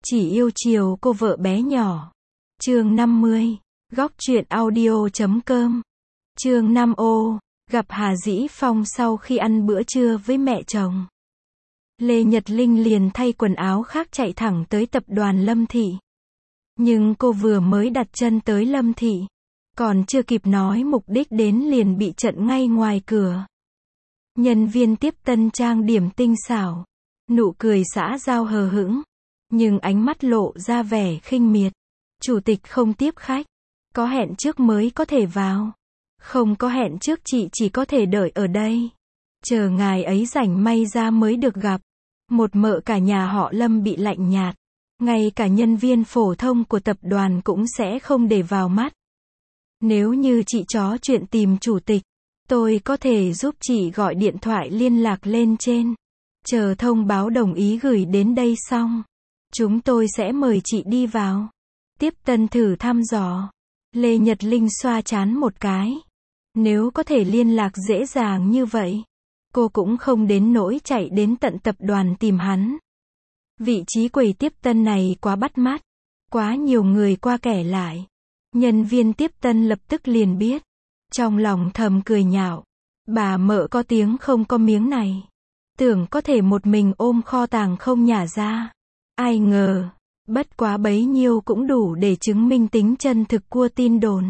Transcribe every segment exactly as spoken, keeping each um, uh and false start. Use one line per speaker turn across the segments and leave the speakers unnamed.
Chỉ yêu chiều cô vợ bé nhỏ. Chương năm mươi. Góc truyện audio chấm com. Chương năm ô. Gặp Hà Dĩ Phong sau khi ăn bữa trưa với mẹ chồng. Lê Nhật Linh liền thay quần áo khác chạy thẳng tới tập đoàn Lâm Thị. Nhưng cô vừa mới đặt chân tới Lâm Thị, còn chưa kịp nói mục đích đến liền bị chặn ngay ngoài cửa. Nhân viên tiếp tân trang điểm tinh xảo, nụ cười xã giao hờ hững, nhưng ánh mắt lộ ra vẻ khinh miệt. Chủ tịch không tiếp khách, có hẹn trước mới có thể vào. Không có hẹn trước chị chỉ có thể đợi ở đây. Chờ ngài ấy rảnh may ra mới được gặp. Một mợ cả nhà họ Lâm bị lạnh nhạt. Ngay cả nhân viên phổ thông của tập đoàn cũng sẽ không để vào mắt. Nếu như chị chó chuyện tìm chủ tịch, tôi có thể giúp chị gọi điện thoại liên lạc lên trên. Chờ thông báo đồng ý gửi đến đây xong, chúng tôi sẽ mời chị đi vào. Tiếp tân thử thăm dò. Lê Nhật Linh xoa trán một cái. Nếu có thể liên lạc dễ dàng như vậy, cô cũng không đến nỗi chạy đến tận tập đoàn tìm hắn. Vị trí quầy tiếp tân này quá bắt mắt. Quá nhiều người qua kẻ lại. Nhân viên tiếp tân lập tức liền biết. Trong lòng thầm cười nhạo. Bà mợ có tiếng không có miếng này. Tưởng có thể một mình ôm kho tàng không nhả ra. Ai ngờ, bất quá bấy nhiêu cũng đủ để chứng minh tính chân thực của tin đồn.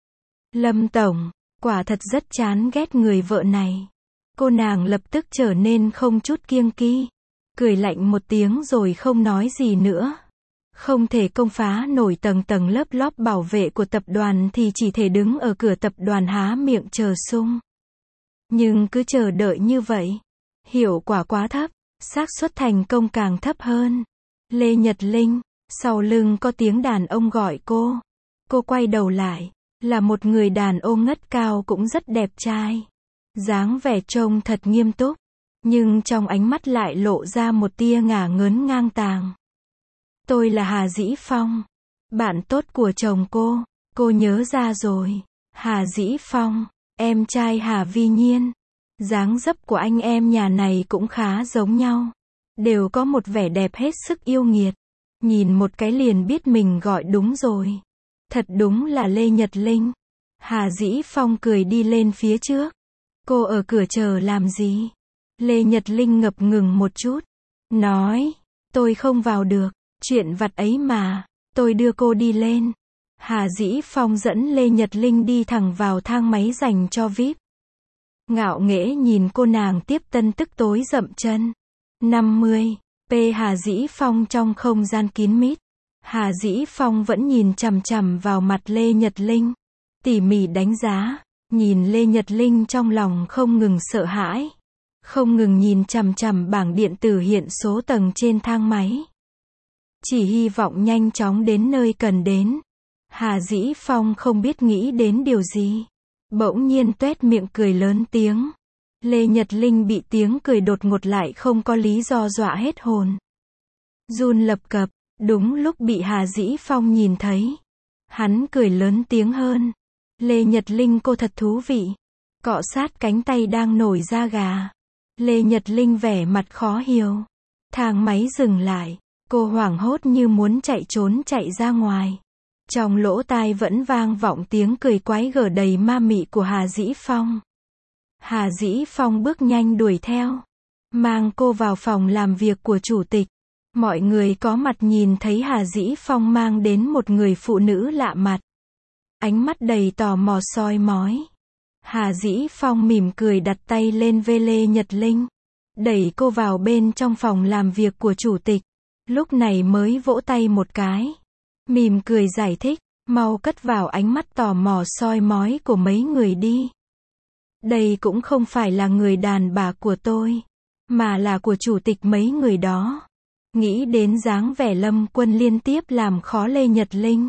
Lâm Tổng, quả thật rất chán ghét người vợ này. Cô nàng lập tức trở nên không chút kiêng kỵ. Cười lạnh một tiếng rồi không nói gì nữa. Không thể công phá nổi tầng tầng lớp lóp bảo vệ của tập đoàn thì chỉ thể đứng ở cửa tập đoàn há miệng chờ sung. Nhưng cứ chờ đợi như vậy, hiệu quả quá thấp, xác suất thành công càng thấp hơn. Lê Nhật Linh, sau lưng có tiếng đàn ông gọi cô. Cô quay đầu lại, là một người đàn ông ngất cao cũng rất đẹp trai. Dáng vẻ trông thật nghiêm túc, nhưng trong ánh mắt lại lộ ra một tia ngả ngớn ngang tàng. Tôi là Hà Dĩ Phong, bạn tốt của chồng cô. Cô nhớ ra rồi. Hà Dĩ Phong, em trai Hà Vi Nhiên. Dáng dấp của anh em nhà này cũng khá giống nhau. Đều có một vẻ đẹp hết sức yêu nghiệt. Nhìn một cái liền biết mình gọi đúng rồi. Thật đúng là Lê Nhật Linh. Hà Dĩ Phong cười đi lên phía trước. Cô ở cửa chờ làm gì? Lê Nhật Linh ngập ngừng một chút. Nói, tôi không vào được. Chuyện vặt ấy mà, tôi đưa cô đi lên. Hà Dĩ Phong dẫn Lê Nhật Linh đi thẳng vào thang máy dành cho vi ai pi. Ngạo nghễ nhìn cô nàng tiếp tân tức tối dậm chân. năm mươi. P Hà Dĩ Phong trong không gian kín mít. Hà Dĩ Phong vẫn nhìn chằm chằm vào mặt Lê Nhật Linh. Tỉ mỉ đánh giá. Nhìn Lê Nhật Linh trong lòng không ngừng sợ hãi. Không ngừng nhìn chằm chằm bảng điện tử hiện số tầng trên thang máy. Chỉ hy vọng nhanh chóng đến nơi cần đến. Hà Dĩ Phong không biết nghĩ đến điều gì. Bỗng nhiên tuét miệng cười lớn tiếng. Lê Nhật Linh bị tiếng cười đột ngột lại không có lý do dọa hết hồn. Run lập cập, đúng lúc bị Hà Dĩ Phong nhìn thấy. Hắn cười lớn tiếng hơn. Lê Nhật Linh cô thật thú vị. Cọ sát cánh tay đang nổi da gà. Lê Nhật Linh vẻ mặt khó hiểu. Thang máy dừng lại. Cô hoảng hốt như muốn chạy trốn chạy ra ngoài. Trong lỗ tai vẫn vang vọng tiếng cười quái gở đầy ma mị của Hà Dĩ Phong. Hà Dĩ Phong bước nhanh đuổi theo. Mang cô vào phòng làm việc của chủ tịch. Mọi người có mặt nhìn thấy Hà Dĩ Phong mang đến một người phụ nữ lạ mặt. Ánh mắt đầy tò mò soi mói. Hà Dĩ Phong mỉm cười đặt tay lên vai Lê Nhật Linh. Đẩy cô vào bên trong phòng làm việc của chủ tịch. Lúc này mới vỗ tay một cái. Mỉm cười giải thích. Mau cất vào ánh mắt tò mò soi mói của mấy người đi. Đây cũng không phải là người đàn bà của tôi, mà là của chủ tịch mấy người đó. Nghĩ đến dáng vẻ Lâm Quân liên tiếp làm khó Lê Nhật Linh.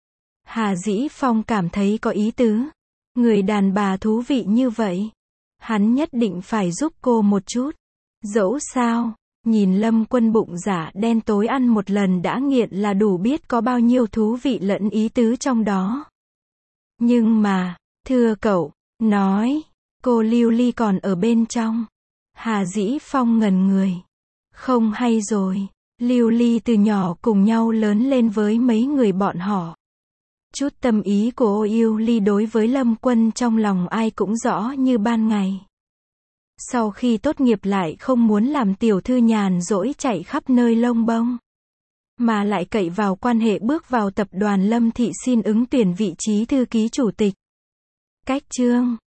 Hà Dĩ Phong cảm thấy có ý tứ. Người đàn bà thú vị như vậy. Hắn nhất định phải giúp cô một chút. Dẫu sao, nhìn Lâm Quân bụng dạ đen tối ăn một lần đã nghiện là đủ biết có bao nhiêu thú vị lẫn ý tứ trong đó. Nhưng mà, thưa cậu, nói, cô Lưu Ly còn ở bên trong. Hà Dĩ Phong ngẩn người. Không hay rồi. Lưu Ly từ nhỏ cùng nhau lớn lên với mấy người bọn họ. Chút tâm ý của Ô Yêu Ly đối với Lâm Quân trong lòng ai cũng rõ như ban ngày. Sau khi tốt nghiệp lại không muốn làm tiểu thư nhàn rỗi chạy khắp nơi lông bông, mà lại cậy vào quan hệ bước vào tập đoàn Lâm Thị xin ứng tuyển vị trí thư ký chủ tịch. Cách chương